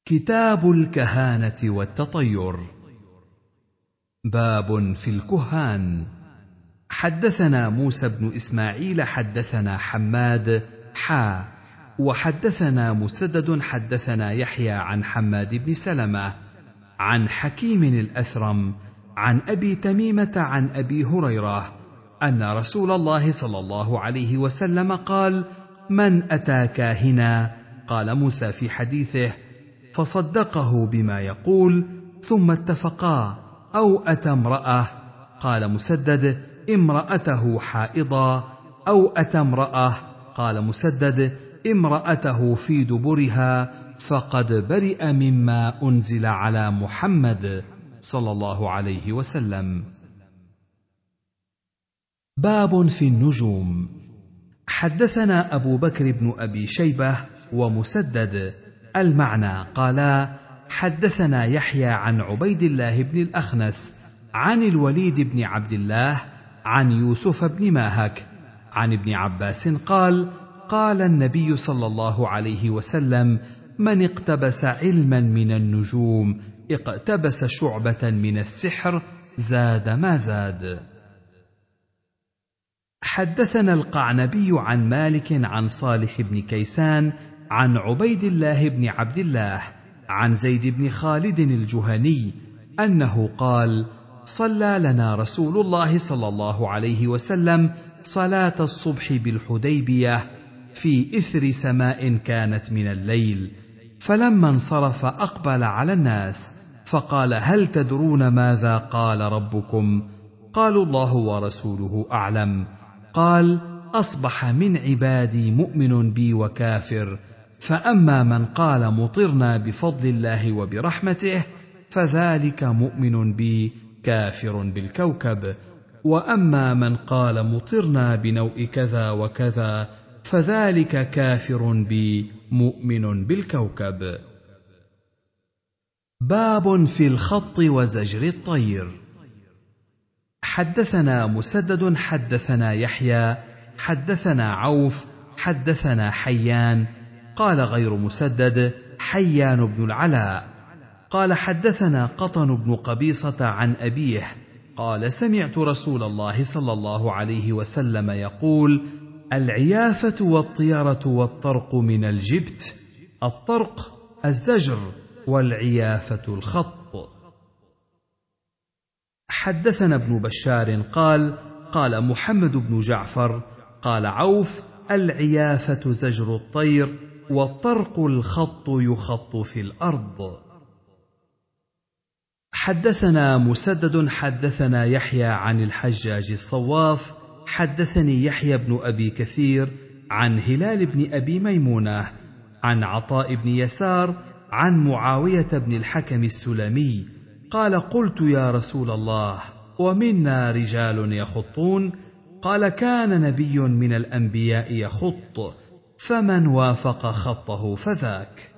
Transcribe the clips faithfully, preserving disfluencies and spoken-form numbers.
كتاب الكهانة والتطير. باب في الكهان. حدثنا موسى بن إسماعيل حدثنا حماد حا وحدثنا مسدد حدثنا يحيى عن حماد بن سلمة عن حكيم الأثرم عن أبي تميمة عن أبي هريرة أن رسول الله صلى الله عليه وسلم قال: من أتى كاهنا، قال موسى في حديثه، فصدقه بما يقول ثم اتفقا، أو أتى امرأة، قال مسدد: امرأته حائضا، أو أتى امرأة، قال مسدد: امرأته في دبرها، فقد برئ مما أنزل على محمد صلى الله عليه وسلم. باب في النجوم. حدثنا أبو بكر بن أبي شيبة ومسدد المعنى قالا: حدثنا يحيى عن عبيد الله بن الأخنس عن الوليد بن عبد الله عن يوسف بن ماهك عن ابن عباس قال: قال النبي صلى الله عليه وسلم: من اقتبس علما من النجوم اقتبس شعبة من السحر، زاد ما زاد. حدثنا القعنبي عن مالك عن صالح بن كيسان عن عبيد الله بن عبد الله عن زيد بن خالد الجهني أنه قال: صلى لنا رسول الله صلى الله عليه وسلم صلاة الصبح بالحديبية في إثر سماء كانت من الليل، فلما انصرف أقبل على الناس فقال: هل تدرون ماذا قال ربكم؟ قالوا: الله ورسوله أعلم. قال: أصبح من عبادي مؤمن بي وكافر، فأما من قال مطرنا بفضل الله وبرحمته فذلك مؤمن بي كافر بالكوكب، وأما من قال مطرنا بنوء كذا وكذا فذلك كافر بي مؤمن بالكوكب. باب في الخط وزجر الطير. حدثنا مسدد حدثنا يحيى حدثنا عوف حدثنا حيان قال غير مسدد حيان بن العلاء قال: حدثنا قطن بن قبيصة عن أبيه قال: سمعت رسول الله صلى الله عليه وسلم يقول: العيافة والطيرة والطرق من الجبت، الطرق الزجر والعيافة الخط. حدثنا ابن بشار قال: قال محمد بن جعفر قال عوف: العيافة زجر الطير، والطرق الخط يخط في الأرض. حدثنا مسدد حدثنا يحيى عن الحجاج الصواف حدثني يحيى بن أبي كثير عن هلال بن أبي ميمونة عن عطاء بن يسار عن معاوية بن الحكم السلمي قال: قلت يا رسول الله، ومنا رجال يخطون؟ قال: كان نبي من الأنبياء يخط، فمن وافق خطه فذاك.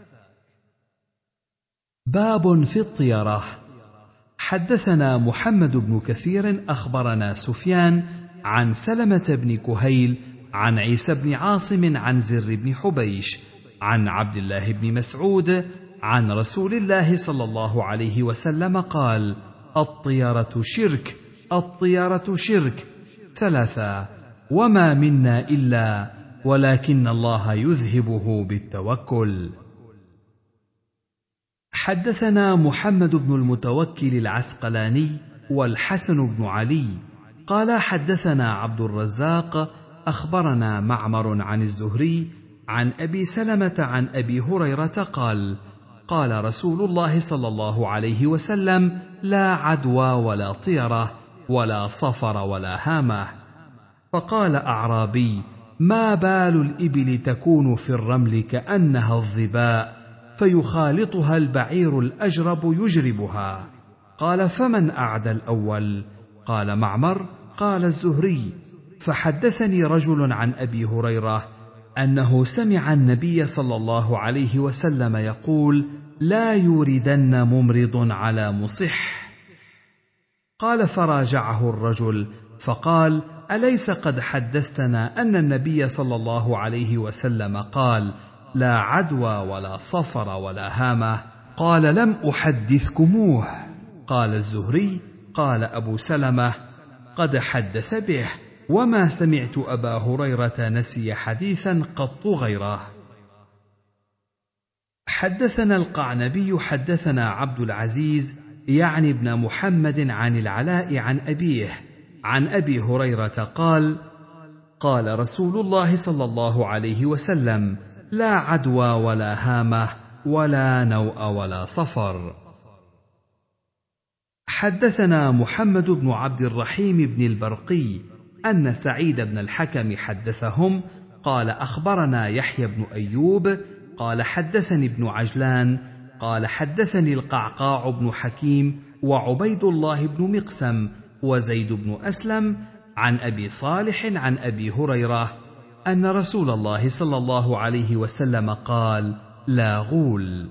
باب في الطيرة. حدثنا محمد بن كثير أخبرنا سفيان عن سلمة بن كهيل عن عيسى بن عاصم عن زر بن حبيش عن عبد الله بن مسعود عن رسول الله صلى الله عليه وسلم قال: الطيرة شرك، الطيرة شرك ثلاثة، وما منا إلا ولكن الله يذهبه بالتوكل. حدثنا محمد بن المتوكل العسقلاني والحسن بن علي قال: حدثنا عبد الرزاق أخبرنا معمر عن الزهري عن أبي سلمة عن أبي هريرة قال: قال رسول الله صلى الله عليه وسلم: لا عدوى ولا طيرة ولا صفر ولا هامة. فقال أعرابي: ما بال الإبل تكون في الرمل كأنها الظباء، فيخالطها البعير الأجرب يجربها؟ قال: فمن أعدى الأول؟ قال معمر: قال الزهري. فحدثني رجل عن أبي هريرة أنه سمع النبي صلى الله عليه وسلم يقول: لا يوردن ممرض على مصح. قال: فراجعه الرجل فقال: أليس قد حدثتنا أن النبي صلى الله عليه وسلم قال: لا عدوى ولا صفر ولا هامة؟ قال لم أحدثكموه. قال الزهري قال أبو سلمة قد حدث به، وما سمعت أبا هريرة نسي حديثا قط غيره. حدثنا القعنبي حدثنا عبد العزيز يعني ابن محمد عن العلاء عن أبيه عن أبي هريرة قال قال رسول الله صلى الله عليه وسلم لا عدوى ولا هامة ولا نوء ولا صفر. حدثنا محمد بن عبد الرحيم بن البرقي أن سعيد بن الحكم حدثهم قال أخبرنا يحيى بن أيوب قال حدثني ابن عجلان قال حدثني القعقاع بن حكيم وعبيد الله بن مقسم وزيد بن أسلم عن أبي صالح عن أبي هريرة أن رسول الله صلى الله عليه وسلم قال لا غول.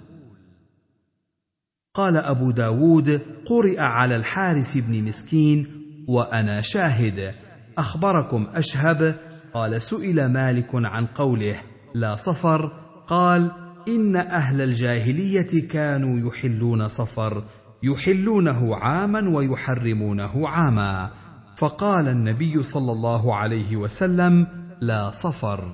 قال أبو داود قرئ على الحارث بن مسكين وأنا شاهد. أخبركم أشهب قال سئل مالك عن قوله لا صفر قال إن أهل الجاهلية كانوا يحلون صفر يحلونه عاما ويحرمونه عاما، فقال النبي صلى الله عليه وسلم لا صفر.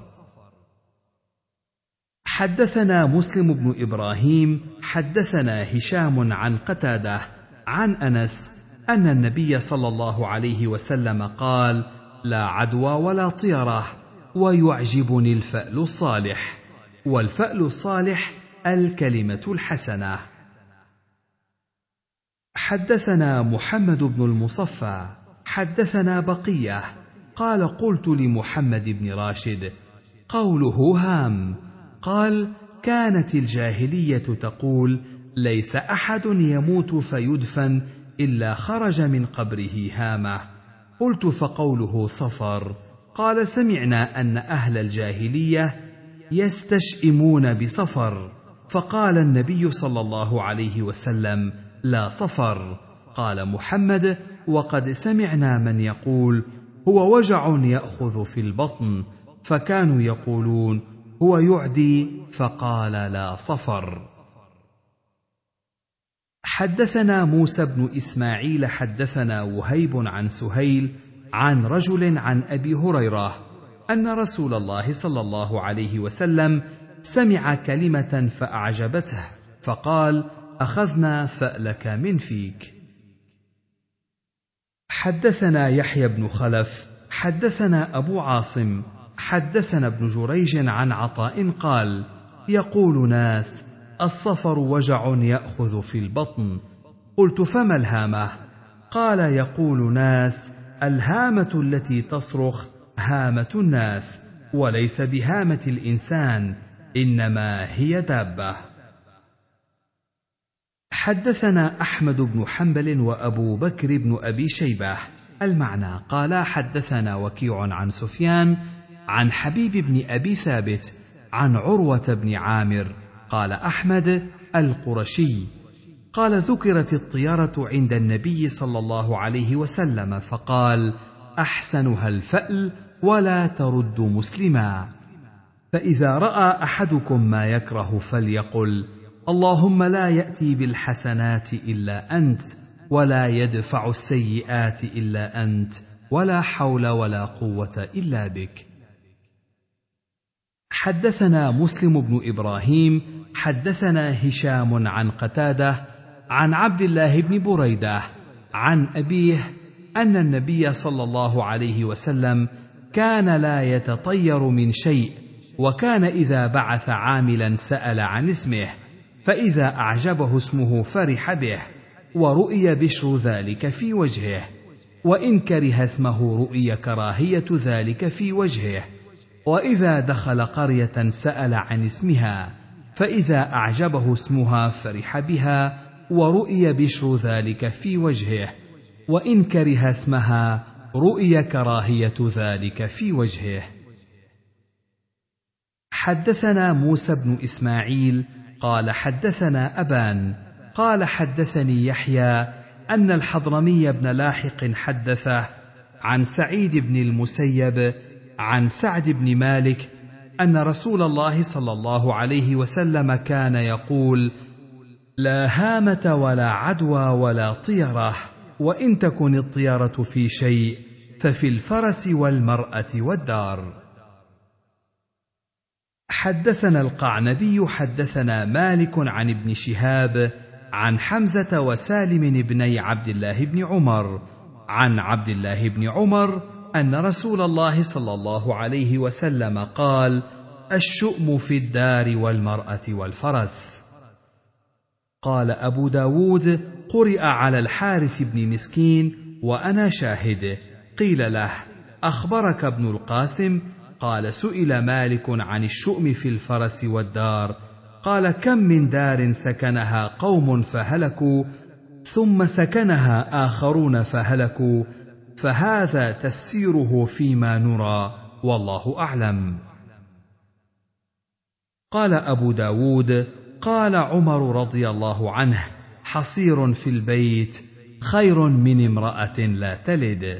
حدثنا مسلم بن إبراهيم حدثنا هشام عن قتادة عن أنس أن النبي صلى الله عليه وسلم قال لا عدوى ولا طيرة ويعجبني الفأل الصالح. والفأل الصالح الكلمة الحسنة. حدثنا محمد بن المصفى حدثنا بقية قال قلت لمحمد بن راشد قوله هام قال كانت الجاهلية تقول ليس أحد يموت فيدفن إلا خرج من قبره هامة. قلت فقوله صفر؟ قال سمعنا أن أهل الجاهلية يستشئمون بصفر، فقال النبي صلى الله عليه وسلم لا صفر. قال محمد وقد سمعنا من يقول هو وجع يأخذ في البطن، فكانوا يقولون هو يعدي، فقال لا صفر. حدثنا موسى بن إسماعيل حدثنا وهيب عن سهيل عن رجل عن أبي هريرة أن رسول الله صلى الله عليه وسلم سمع كلمة فأعجبته فقال أخذنا فألك من فيك. حدثنا يحيى بن خلف حدثنا أبو عاصم حدثنا ابن جريج عن عطاء قال يقول ناس الصفر وجع يأخذ في البطن. قلت فما الهامة؟ قال يقول ناس الهامة التي تصرخ هامة الناس، وليس بهامة الإنسان، إنما هي دابة. حدثنا أحمد بن حنبل وأبو بكر بن أبي شيبة المعنى قال حدثنا وكيع عن سفيان عن حبيب بن أبي ثابت عن عروة بن عامر قال أحمد القرشي قال ذكرت الطيرة عند النبي صلى الله عليه وسلم فقال أحسنها الفأل ولا ترد مسلما. فإذا رأى أحدكم ما يكره فليقل اللهم لا يأتي بالحسنات إلا أنت ولا يدفع السيئات إلا أنت ولا حول ولا قوة إلا بك. حدثنا مسلم بن إبراهيم حدثنا هشام عن قتادة عن عبد الله بن بريدة عن أبيه أن النبي صلى الله عليه وسلم كان لا يتطير من شيء، وكان إذا بعث عاملا سأل عن اسمه، فإذا أعجبه اسمه فرح به، ورؤي بشر ذلك في وجهه، وإن كره اسمه رؤي كراهية ذلك في وجهه. وإذا دخل قرية سأل عن اسمها، فإذا أعجبه اسمها فرح بها، ورؤي بشر ذلك في وجهه، وإن كره اسمها رؤي كراهية ذلك في وجهه. حدثنا موسى بن إسماعيل قال حدثنا أبان قال حدثني يحيى أن الحضرمي بن لاحق حدثه عن سعيد بن المسيب عن سعد بن مالك أن رسول الله صلى الله عليه وسلم كان يقول لا هامة ولا عدوى ولا طيرة، وإن تكن الطيرة في شيء ففي الفرس والمرأة والدار. حدثنا القعنبي حدثنا مالك عن ابن شهاب عن حمزة وسالم بني عبد الله بن عمر عن عبد الله بن عمر أن رسول الله صلى الله عليه وسلم قال: الشؤم في الدار والمرأة والفرس. قال أبو داود: قرئ على الحارث بن مسكين وأنا شاهد. قيل له: أخبرك ابن القاسم؟ قال: سئل مالك عن الشؤم في الفرس والدار، قال: كم من دار سكنها قوم فهلكوا ثم سكنها آخرون فهلكوا، فهذا تفسيره فيما نرى، والله أعلم. قال أبو داود: قال عمر رضي الله عنه: حصير في البيت خير من امرأة لا تلد.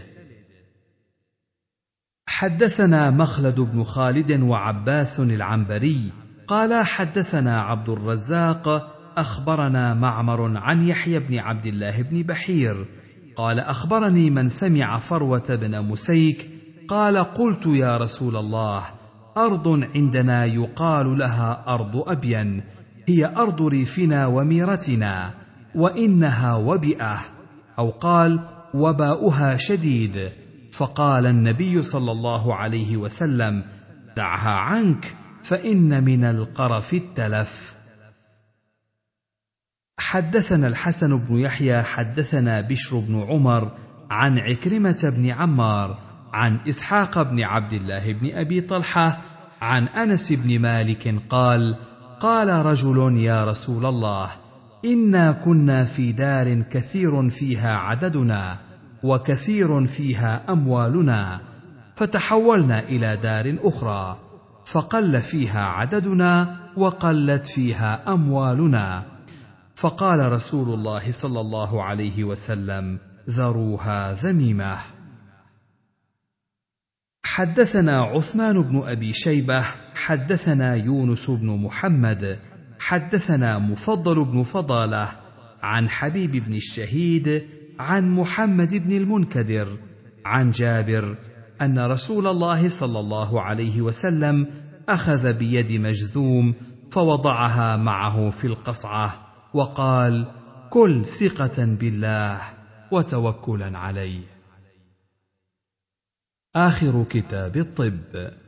حدثنا مخلد بن خالد وعباس العنبري قال حدثنا عبد الرزاق أخبرنا معمر عن يحيى بن عبد الله بن بحير قال: أخبرني من سمع فروة بن مسيك قال: قلت يا رسول الله، أرض عندنا يقال لها أرض أبين، هي أرض ريفنا وميرتنا، وإنها وبئة، أو قال: وباؤها شديد. فقال النبي صلى الله عليه وسلم: دعها عنك، فإن من القرف التلف. حدثنا الحسن بن يحيى حدثنا بشر بن عمر عن عكرمة بن عمار عن إسحاق بن عبد الله بن أبي طلحة عن أنس بن مالك قال: قال رجل: يا رسول الله، إنا كنا في دار كثير فيها عددنا وكثير فيها أموالنا، فتحولنا إلى دار أخرى فقل فيها عددنا وقلت فيها أموالنا، فقال رسول الله صلى الله عليه وسلم: ذروها ذميمة. حدثنا عثمان بن أبي شيبة حدثنا يونس بن محمد حدثنا مفضل بن فضالة عن حبيب بن الشهيد عن محمد بن المنكدر عن جابر أن رسول الله صلى الله عليه وسلم أخذ بيد مجذوم فوضعها معه في القصعة وقال: كل ثقة بالله وتوكلا عليه. آخر كتاب الطب.